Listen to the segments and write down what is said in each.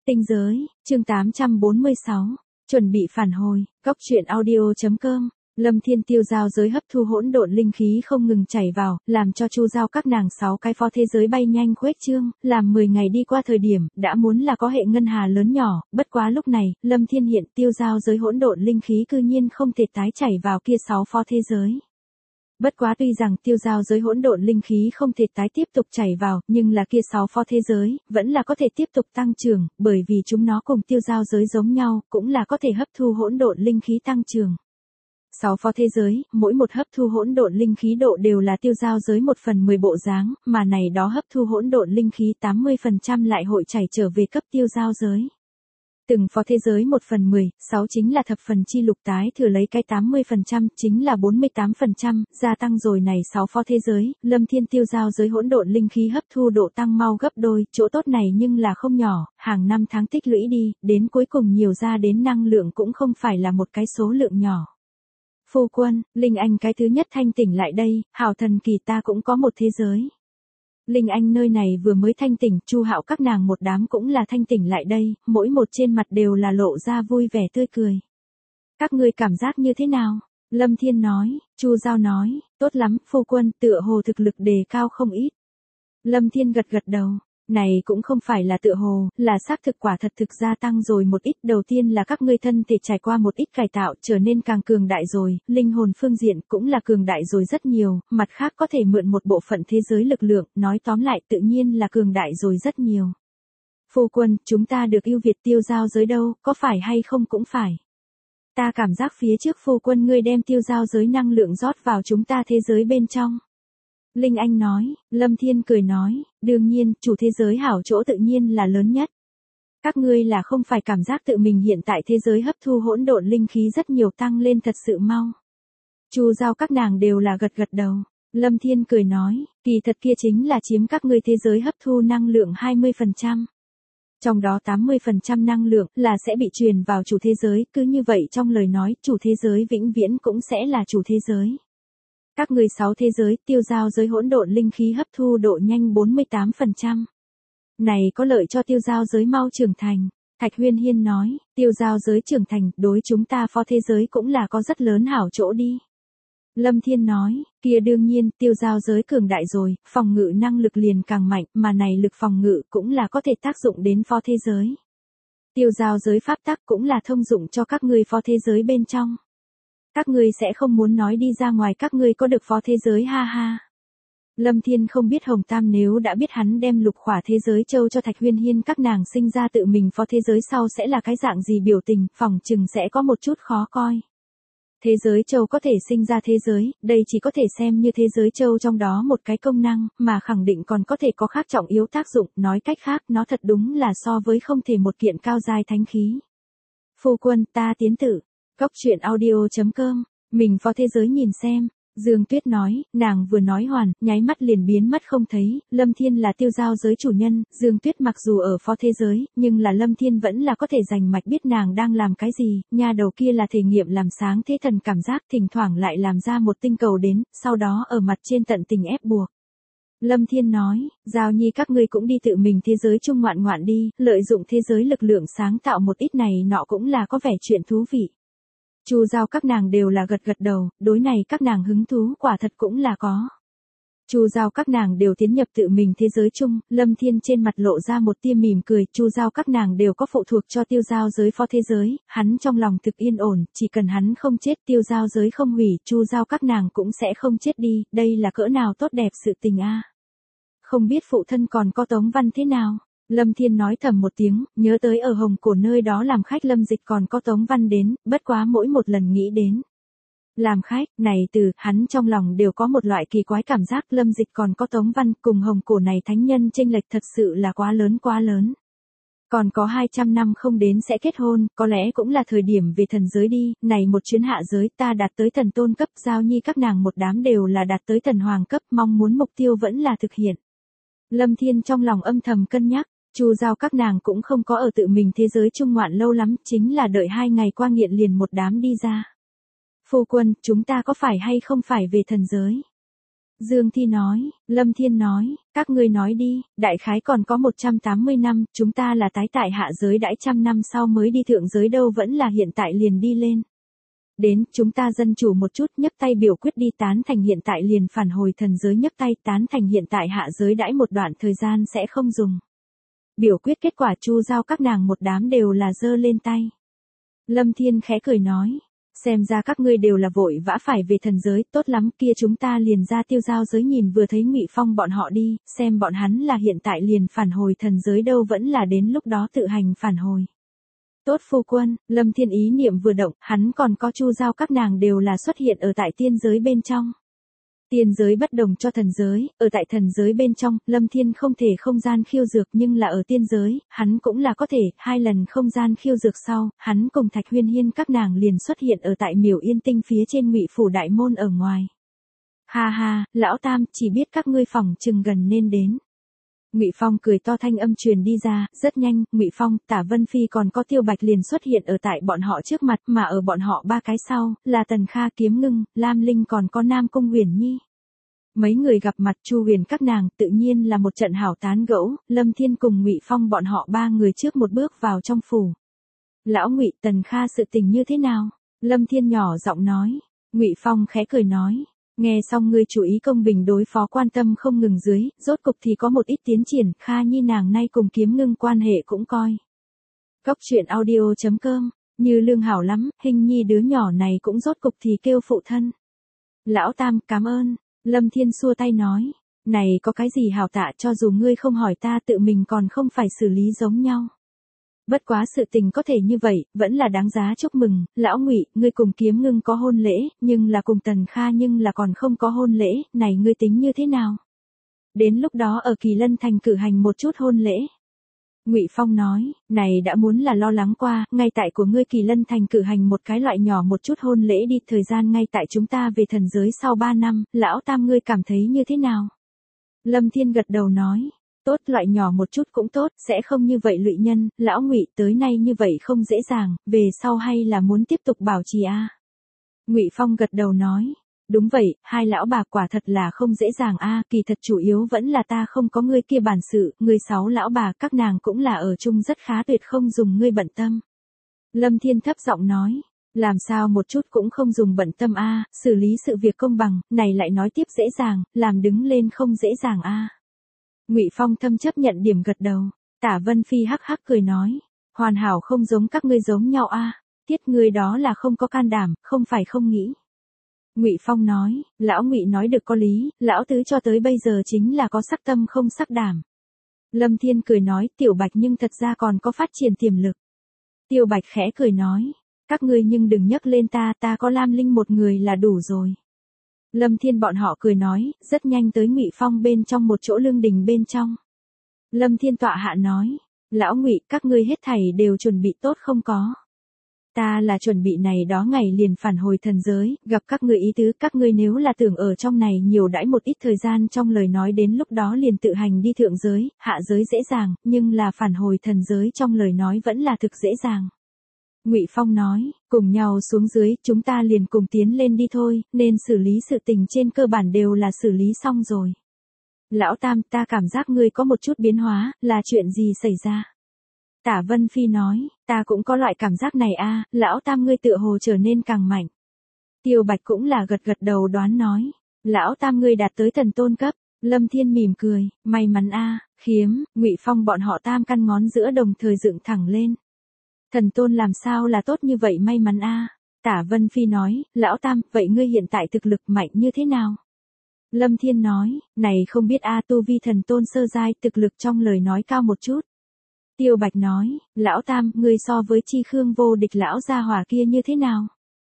Tinh giới, chương 846, chuẩn bị phản hồi, góc truyện audio.com. Lâm Thiên tiêu giao giới hấp thu hỗn độn linh khí không ngừng chảy vào, làm cho chu giao các nàng 6 cái phó thế giới bay nhanh khuếch trương, làm 10 ngày đi qua thời điểm, đã muốn là có hệ ngân hà lớn nhỏ, bất quá lúc này, Lâm Thiên hiện tiêu giao giới hỗn độn linh khí cư nhiên không thể tái chảy vào kia 6 phó thế giới. Bất quá tuy rằng tiêu giao giới hỗn độn linh khí không thể tái tiếp tục chảy vào, nhưng là kia 6 phó thế giới, vẫn là có thể tiếp tục tăng trưởng, bởi vì chúng nó cùng tiêu giao giới giống nhau, cũng là có thể hấp thu hỗn độn linh khí tăng trưởng. 6 phó thế giới, mỗi một hấp thu hỗn độn linh khí độ đều là tiêu giao giới 1/10 bộ dáng, mà này đó hấp thu hỗn độn linh khí 80% lại hội chảy trở về cấp tiêu giao giới. Từng phó thế giới 1/10, 6 chính là thập phần chi lục tái thừa lấy cái 80%, chính là 48%, gia tăng rồi này 6 phó thế giới, Lâm Thiên tiêu giao giới hỗn độn linh khí hấp thu độ tăng mau gấp đôi, chỗ tốt này nhưng là không nhỏ, hàng năm tháng tích lũy đi, đến cuối cùng nhiều ra đến năng lượng cũng không phải là một cái số lượng nhỏ. Phu quân, Linh Anh cái thứ nhất thanh tỉnh lại đây, hảo thần kỳ ta cũng có một thế giới. Linh Anh nơi này vừa mới thanh tỉnh, Chu Hạo các nàng một đám cũng là thanh tỉnh lại đây, mỗi một trên mặt đều là lộ ra vui vẻ tươi cười. Các ngươi cảm giác như thế nào? Lâm Thiên nói, Chu Giao nói, tốt lắm, phu quân, tựa hồ thực lực đề cao không ít. Lâm Thiên gật gật đầu. Này cũng không phải là tựa hồ, là xác thực quả thật thực gia tăng rồi một ít. Đầu tiên là các ngươi thân thể trải qua một ít cải tạo trở nên càng cường đại rồi, linh hồn phương diện cũng là cường đại rồi rất nhiều, mặt khác có thể mượn một bộ phận thế giới lực lượng, nói tóm lại tự nhiên là cường đại rồi rất nhiều. Phu quân, chúng ta được ưu việt tiêu giao giới đâu, có phải hay không cũng phải. Ta cảm giác phía trước phu quân ngươi đem tiêu giao giới năng lượng rót vào chúng ta thế giới bên trong. Linh Anh nói, Lâm Thiên cười nói, đương nhiên, chủ thế giới hảo chỗ tự nhiên là lớn nhất. Các ngươi là không phải cảm giác tự mình hiện tại thế giới hấp thu hỗn độn linh khí rất nhiều tăng lên thật sự mau. Chu Giao các nàng đều là gật gật đầu. Lâm Thiên cười nói, kỳ thật kia chính là chiếm các ngươi thế giới hấp thu năng lượng 20%. Trong đó 80% năng lượng là sẽ bị truyền vào chủ thế giới, cứ như vậy trong lời nói, chủ thế giới vĩnh viễn cũng sẽ là chủ thế giới. Các người 6 thế giới, tiêu giao giới hỗn độn linh khí hấp thu độ nhanh 48%. Này có lợi cho tiêu giao giới mau trưởng thành. Thạch Huyên Hiên nói, tiêu giao giới trưởng thành, đối chúng ta phó thế giới cũng là có rất lớn hảo chỗ đi. Lâm Thiên nói, kia đương nhiên, tiêu giao giới cường đại rồi, phòng ngự năng lực liền càng mạnh, mà này lực phòng ngự cũng là có thể tác dụng đến phó thế giới. Tiêu giao giới pháp tắc cũng là thông dụng cho các ngươi phó thế giới bên trong. Các ngươi sẽ không muốn nói đi ra ngoài các ngươi có được phó thế giới ha ha. Lâm Thiên không biết Hồng Tam nếu đã biết hắn đem lục khỏa thế giới châu cho Thạch Huyên Hiên các nàng sinh ra tự mình phó thế giới sau sẽ là cái dạng gì biểu tình, phỏng chừng sẽ có một chút khó coi. Thế giới châu có thể sinh ra thế giới, đây chỉ có thể xem như thế giới châu trong đó một cái công năng, mà khẳng định còn có thể có khác trọng yếu tác dụng, nói cách khác nó thật đúng là so với không thể một kiện cao giai thánh khí. Phu quân ta tiến tử. Góc truyện audio.com, mình phó thế giới nhìn xem. Dương Tuyết nói, nàng vừa nói hoàn, nháy mắt liền biến mất không thấy, Lâm Thiên là tiêu giao giới chủ nhân, Dương Tuyết mặc dù ở phó thế giới, nhưng là Lâm Thiên vẫn là có thể rành mạch biết nàng đang làm cái gì, nha đầu kia là thể nghiệm làm sáng thế thần cảm giác thỉnh thoảng lại làm ra một tinh cầu đến, sau đó ở mặt trên tận tình ép buộc. Lâm Thiên nói, Giao Nhi các ngươi cũng đi tự mình thế giới chung ngoạn ngoạn đi, lợi dụng thế giới lực lượng sáng tạo một ít này nọ cũng là có vẻ chuyện thú vị. Chu Giao các nàng đều là gật gật đầu, đối này các nàng hứng thú quả thật cũng là có. Chu Giao các nàng đều tiến nhập tự mình thế giới chung, Lâm Thiên trên mặt lộ ra một tia mỉm cười, Chu Giao các nàng đều có phụ thuộc cho tiêu giao giới phó thế giới, hắn trong lòng thực yên ổn, chỉ cần hắn không chết tiêu giao giới không hủy, Chu Giao các nàng cũng sẽ không chết đi, đây là cỡ nào tốt đẹp sự tình a. Không biết phụ thân còn có Tống Văn thế nào? Lâm Thiên nói thầm một tiếng, nhớ tới ở Hồng Cổ nơi đó làm khách Lâm Dịch còn có Tống Văn đến, bất quá mỗi một lần nghĩ đến. Làm khách, này từ, hắn trong lòng đều có một loại kỳ quái cảm giác Lâm Dịch còn có Tống Văn cùng Hồng Cổ này thánh nhân chênh lệch thật sự là quá lớn quá lớn. Còn có 200 năm không đến sẽ kết hôn, có lẽ cũng là thời điểm về thần giới đi, này một chuyến hạ giới ta đạt tới thần tôn cấp, Giao Nhi các nàng một đám đều là đạt tới thần hoàng cấp, mong muốn mục tiêu vẫn là thực hiện. Lâm Thiên trong lòng âm thầm cân nhắc. Chu Giao các nàng cũng không có ở tự mình thế giới chung ngoạn lâu lắm, chính là đợi 2 ngày qua nghiện liền một đám đi ra. Phu quân, chúng ta có phải hay không phải về thần giới? Dương Thi nói, Lâm Thiên nói, các ngươi nói đi, đại khái còn có 180 năm, chúng ta là tái tại hạ giới đãi trăm năm sau mới đi thượng giới đâu vẫn là hiện tại liền đi lên. Đến, chúng ta dân chủ một chút nhấp tay biểu quyết đi tán thành hiện tại liền phản hồi thần giới nhấp tay tán thành hiện tại hạ giới đãi một đoạn thời gian sẽ không dùng. Biểu quyết kết quả chu giao các nàng một đám đều là giơ lên tay. Lâm Thiên khẽ cười nói, xem ra các ngươi đều là vội vã phải về thần giới, tốt lắm kia chúng ta liền ra tiêu giao giới nhìn vừa thấy Ngụy Phong bọn họ đi, xem bọn hắn là hiện tại liền phản hồi thần giới đâu vẫn là đến lúc đó tự hành phản hồi. Tốt phu quân, Lâm Thiên ý niệm vừa động, hắn còn có chu giao các nàng đều là xuất hiện ở tại tiên giới bên trong. Tiên giới bất đồng cho thần giới, ở tại thần giới bên trong, Lâm Thiên không thể không gian khiêu dược nhưng là ở tiên giới, hắn cũng là có thể, 2 lần không gian khiêu dược sau, hắn cùng Thạch Huyên Hiên các nàng liền xuất hiện ở tại Miểu Yên Tinh phía trên Ngụy phủ đại môn ở ngoài. Ha ha, lão tam, chỉ biết các ngươi phỏng chừng gần nên đến. Ngụy Phong cười to thanh âm truyền đi ra, rất nhanh, Ngụy Phong, Tả Vân Phi còn có Tiêu Bạch liền xuất hiện ở tại bọn họ trước mặt, mà ở bọn họ 3 cái sau, là Tần Kha Kiếm Ngưng, Lam Linh còn có Nam Cung Huyền Nhi. Mấy người gặp mặt Chu Huyền các nàng, tự nhiên là một trận hảo tán gẫu, Lâm Thiên cùng Ngụy Phong bọn họ 3 người trước một bước vào trong phủ. Lão Ngụy, Tần Kha sự tình như thế nào? Lâm Thiên nhỏ giọng nói. Ngụy Phong khẽ cười nói. Nghe xong ngươi chú ý công bình đối phó quan tâm không ngừng dưới, rốt cục thì có một ít tiến triển, Kha Nhi nàng nay cùng Kiếm Ngưng quan hệ cũng coi. Cốc truyện audio.com, như lương hảo lắm, hình nhi đứa nhỏ này cũng rốt cục thì kêu phụ thân. Lão Tam, cảm ơn, Lâm Thiên xua tay nói, này có cái gì hảo tạ cho dù ngươi không hỏi ta tự mình còn không phải xử lý giống nhau. Bất quá sự tình có thể như vậy, vẫn là đáng giá chúc mừng, lão Ngụy, ngươi cùng Kiếm Ngưng có hôn lễ, nhưng là cùng Tần Kha nhưng là còn không có hôn lễ, này ngươi tính như thế nào? Đến lúc đó ở Kỳ Lân Thành cử hành một chút hôn lễ. Ngụy Phong nói, này đã muốn là lo lắng qua, ngay tại của ngươi Kỳ Lân Thành cử hành một cái loại nhỏ một chút hôn lễ đi, thời gian ngay tại chúng ta về thần giới sau 3 năm, lão Tam ngươi cảm thấy như thế nào? Lâm Thiên gật đầu nói. Tốt, loại nhỏ một chút cũng tốt, sẽ không như vậy lụy nhân, lão Ngụy tới nay như vậy không dễ dàng, về sau hay là muốn tiếp tục bảo trì a? Ngụy Phong gật đầu nói, đúng vậy, hai lão bà quả thật là không dễ dàng a, kỳ thật chủ yếu vẫn là ta không có ngươi kia bản sự, ngươi 6 lão bà các nàng cũng là ở chung rất khá tuyệt không dùng ngươi bận tâm. Lâm Thiên thấp giọng nói, làm sao một chút cũng không dùng bận tâm a, xử lý sự việc công bằng, này lại nói tiếp dễ dàng, làm đứng lên không dễ dàng a. Ngụy Phong thâm chấp nhận điểm gật đầu. Tả Vân Phi hắc hắc cười nói, hoàn hảo không giống các ngươi giống nhau a, tiết ngươi đó là không có can đảm, không phải không nghĩ. Ngụy Phong nói, lão Ngụy nói được có lý, lão tứ cho tới bây giờ chính là có sắc tâm không sắc đảm. Lâm Thiên cười nói, Tiểu Bạch nhưng thật ra còn có phát triển tiềm lực. Tiểu Bạch khẽ cười nói, các ngươi nhưng đừng nhắc lên ta có Lam Linh một người là đủ rồi. Lâm Thiên bọn họ cười nói, rất nhanh tới Ngụy Phong bên trong một chỗ lương đình bên trong. Lâm Thiên tọa hạ nói, lão Ngụy, các ngươi hết thảy đều chuẩn bị tốt không có? Ta là chuẩn bị này đó ngày liền phản hồi thần giới, gặp các ngươi ý tứ, các ngươi nếu là tưởng ở trong này nhiều đãi một ít thời gian trong lời nói đến lúc đó liền tự hành đi thượng giới, hạ giới dễ dàng, nhưng là phản hồi thần giới trong lời nói vẫn là thực dễ dàng. Ngụy Phong nói, cùng nhau xuống dưới, chúng ta liền cùng tiến lên đi thôi, nên xử lý sự tình trên cơ bản đều là xử lý xong rồi. Lão Tam, ta cảm giác ngươi có một chút biến hóa, là chuyện gì xảy ra? Tả Vân Phi nói, ta cũng có loại cảm giác này a, lão Tam ngươi tựa hồ trở nên càng mạnh. Tiêu Bạch cũng là gật gật đầu đoán nói, lão Tam ngươi đạt tới thần tôn cấp. Lâm Thiên mỉm cười, may mắn a, Khiếm, Ngụy Phong bọn họ tam căn ngón giữa đồng thời dựng thẳng lên. Thần tôn làm sao là tốt như vậy may mắn a? Tả Vân Phi nói, lão Tam, vậy ngươi hiện tại thực lực mạnh như thế nào? Lâm Thiên nói, này không biết a, tu vi thần tôn sơ giai, thực lực trong lời nói cao một chút. Tiêu Bạch nói, lão Tam, ngươi so với Chi Khương vô địch lão gia hỏa kia như thế nào?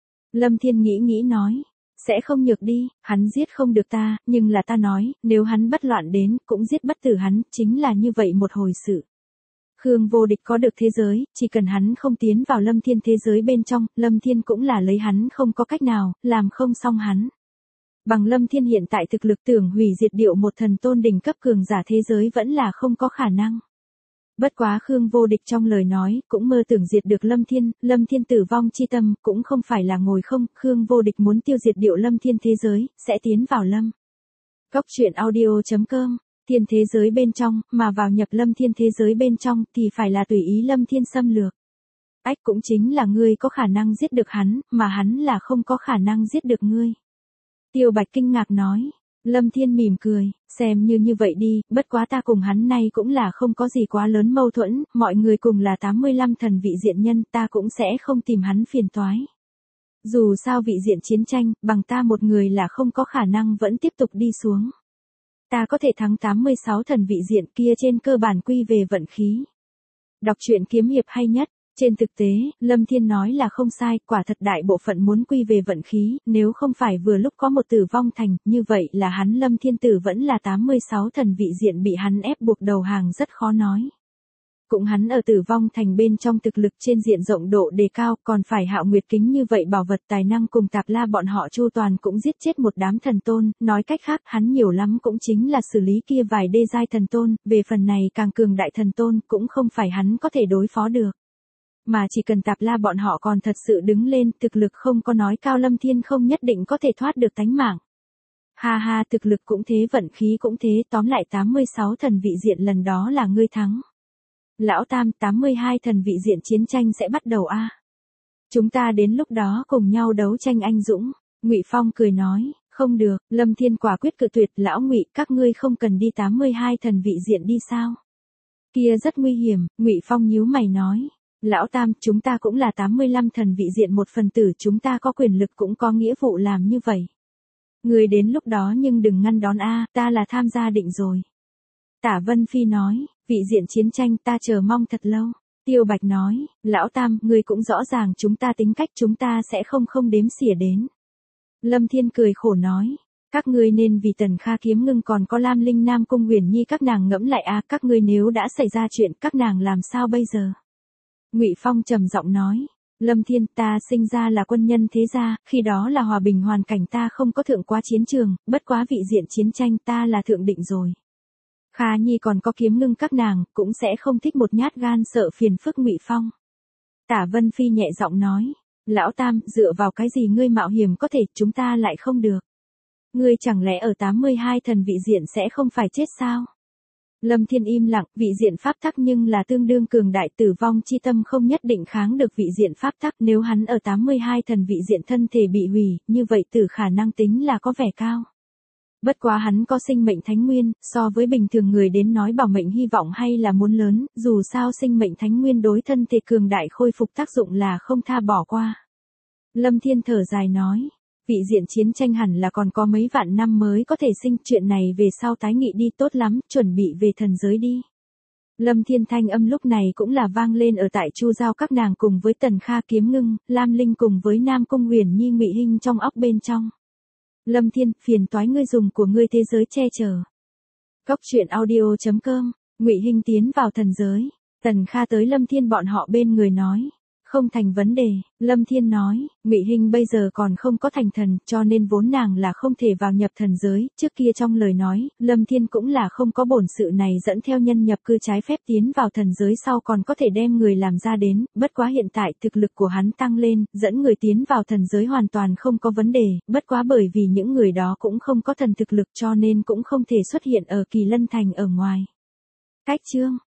Lâm Thiên nghĩ nói, sẽ không nhược đi, hắn giết không được ta, nhưng là ta nói, nếu hắn bất loạn đến, cũng giết bất tử hắn, chính là như vậy một hồi sự. Khương vô địch có được thế giới, chỉ cần hắn không tiến vào Lâm Thiên thế giới bên trong, Lâm Thiên cũng là lấy hắn không có cách nào, làm không xong hắn. Bằng Lâm Thiên hiện tại thực lực tưởng hủy diệt điệu một thần tôn đỉnh cấp cường giả thế giới vẫn là không có khả năng. Bất quá Khương vô địch trong lời nói, cũng mơ tưởng diệt được Lâm Thiên tử vong chi tâm, cũng không phải là ngồi không, Khương vô địch muốn tiêu diệt điệu Lâm Thiên thế giới, sẽ tiến vào Lâm Cốc truyện audio.com, thiên thế giới bên trong, mà vào nhập Lâm Thiên thế giới bên trong thì phải là tùy ý Lâm Thiên xâm lược. Ách cũng chính là ngươi có khả năng giết được hắn, mà hắn là không có khả năng giết được ngươi. Tiêu Bạch kinh ngạc nói. Lâm Thiên mỉm cười, xem như vậy đi, bất quá ta cùng hắn nay cũng là không có gì quá lớn mâu thuẫn, mọi người cùng là 85 thần vị diện nhân, ta cũng sẽ không tìm hắn phiền toái. Dù sao vị diện chiến tranh, bằng ta một người là không có khả năng vẫn tiếp tục đi xuống. Ta có thể thắng 86 thần vị diện kia trên cơ bản quy về vận khí. Đọc truyện kiếm hiệp hay nhất. Trên thực tế, Lâm Thiên nói là không sai, quả thật đại bộ phận muốn quy về vận khí, nếu không phải vừa lúc có một tử vong thành, như vậy là hắn Lâm Thiên Tử vẫn là 86 thần vị diện bị hắn ép buộc đầu hàng rất khó nói. Cũng hắn ở tử vong thành bên trong thực lực trên diện rộng độ đề cao, còn phải Hạo Nguyệt kính như vậy bảo vật tài năng cùng Tạp La bọn họ chu toàn cũng giết chết một đám thần tôn, nói cách khác hắn nhiều lắm cũng chính là xử lý kia vài đê giai thần tôn, về phần này càng cường đại thần tôn cũng không phải hắn có thể đối phó được. Mà chỉ cần Tạp La bọn họ còn thật sự đứng lên, thực lực không có nói cao, Lâm Thiên không nhất định có thể thoát được tánh mạng. Ha ha, thực lực cũng thế, vận khí cũng thế, tóm lại 86 thần vị diện lần đó là ngươi thắng. Lão Tam, 82 thần vị diện chiến tranh sẽ bắt đầu a. Chúng ta đến lúc đó cùng nhau đấu tranh anh dũng. Ngụy Phong cười nói, không được, Lâm Thiên quả quyết cự tuyệt, lão Ngụy, các ngươi không cần đi 82 thần vị diện đi sao? Kia rất nguy hiểm, Ngụy Phong nhíu mày nói. Lão Tam, chúng ta cũng là 85 thần vị diện một phần tử, chúng ta có quyền lực cũng có nghĩa vụ làm như vậy. Người đến lúc đó nhưng đừng ngăn đón a, ta là tham gia định rồi. Tả Vân Phi nói, vị diện chiến tranh ta chờ mong thật lâu. Tiêu Bạch nói, Lão Tam, ngươi cũng rõ ràng chúng ta tính cách, chúng ta sẽ không đếm xỉa đến. Lâm Thiên cười khổ nói, các ngươi nên vì Tần Kha Kiếm Ngưng còn có Lam Linh Nam Cung Huyền Nhi các nàng ngẫm lại a, các ngươi nếu đã xảy ra chuyện các nàng làm sao bây giờ? Ngụy Phong trầm giọng nói, Lâm Thiên, ta sinh ra là quân nhân thế gia, khi đó là hòa bình hoàn cảnh, ta không có thượng qua chiến trường, bất quá vị diện chiến tranh ta là thượng định rồi. Kha Nhi còn có Kiếm Ngưng các nàng, cũng sẽ không thích một nhát gan sợ phiền phức. Ngụy Phong. Tả Vân Phi nhẹ giọng nói, Lão Tam, dựa vào cái gì ngươi mạo hiểm có thể, chúng ta lại không được. Ngươi chẳng lẽ ở 82 thần vị diện sẽ không phải chết sao? Lâm Thiên im lặng, vị diện pháp tắc nhưng là tương đương cường đại, tử vong chi tâm không nhất định kháng được vị diện pháp tắc, nếu hắn ở 82 thần vị diện thân thể bị hủy, như vậy tử khả năng tính là có vẻ cao. Bất quá hắn có sinh mệnh thánh nguyên, so với bình thường người đến nói bảo mệnh hy vọng hay là muốn lớn, dù sao sinh mệnh thánh nguyên đối thân thể cường đại khôi phục tác dụng là không tha bỏ qua. Lâm Thiên thở dài nói, vị diện chiến tranh hẳn là còn có mấy vạn năm mới có thể sinh, chuyện này về sau tái nghị đi, tốt lắm, chuẩn bị về thần giới đi. Lâm Thiên thanh âm lúc này cũng là vang lên ở tại Chu Giao các nàng cùng với Tần Kha Kiếm Ngưng, Lam Linh cùng với Nam Cung Huyền Nhi Ngụy Hinh trong óc bên trong. Lâm Thiên, phiền toái ngươi dùng của ngươi thế giới che chở. Cốc truyện audio.com, Ngụy Hinh tiến vào thần giới. Tần Kha tới Lâm Thiên bọn họ bên người nói, không thành vấn đề. Lâm Thiên nói, Ngụy Hinh bây giờ còn không có thành thần, cho nên vốn nàng là không thể vào nhập thần giới. Trước kia trong lời nói, Lâm Thiên cũng là không có bổn sự này, dẫn theo nhân nhập cư trái phép tiến vào thần giới sau còn có thể đem người làm ra đến, bất quá hiện tại thực lực của hắn tăng lên, dẫn người tiến vào thần giới hoàn toàn không có vấn đề, bất quá bởi vì những người đó cũng không có thần thực lực cho nên cũng không thể xuất hiện ở Kỳ Lân Thành ở ngoài. Cách chương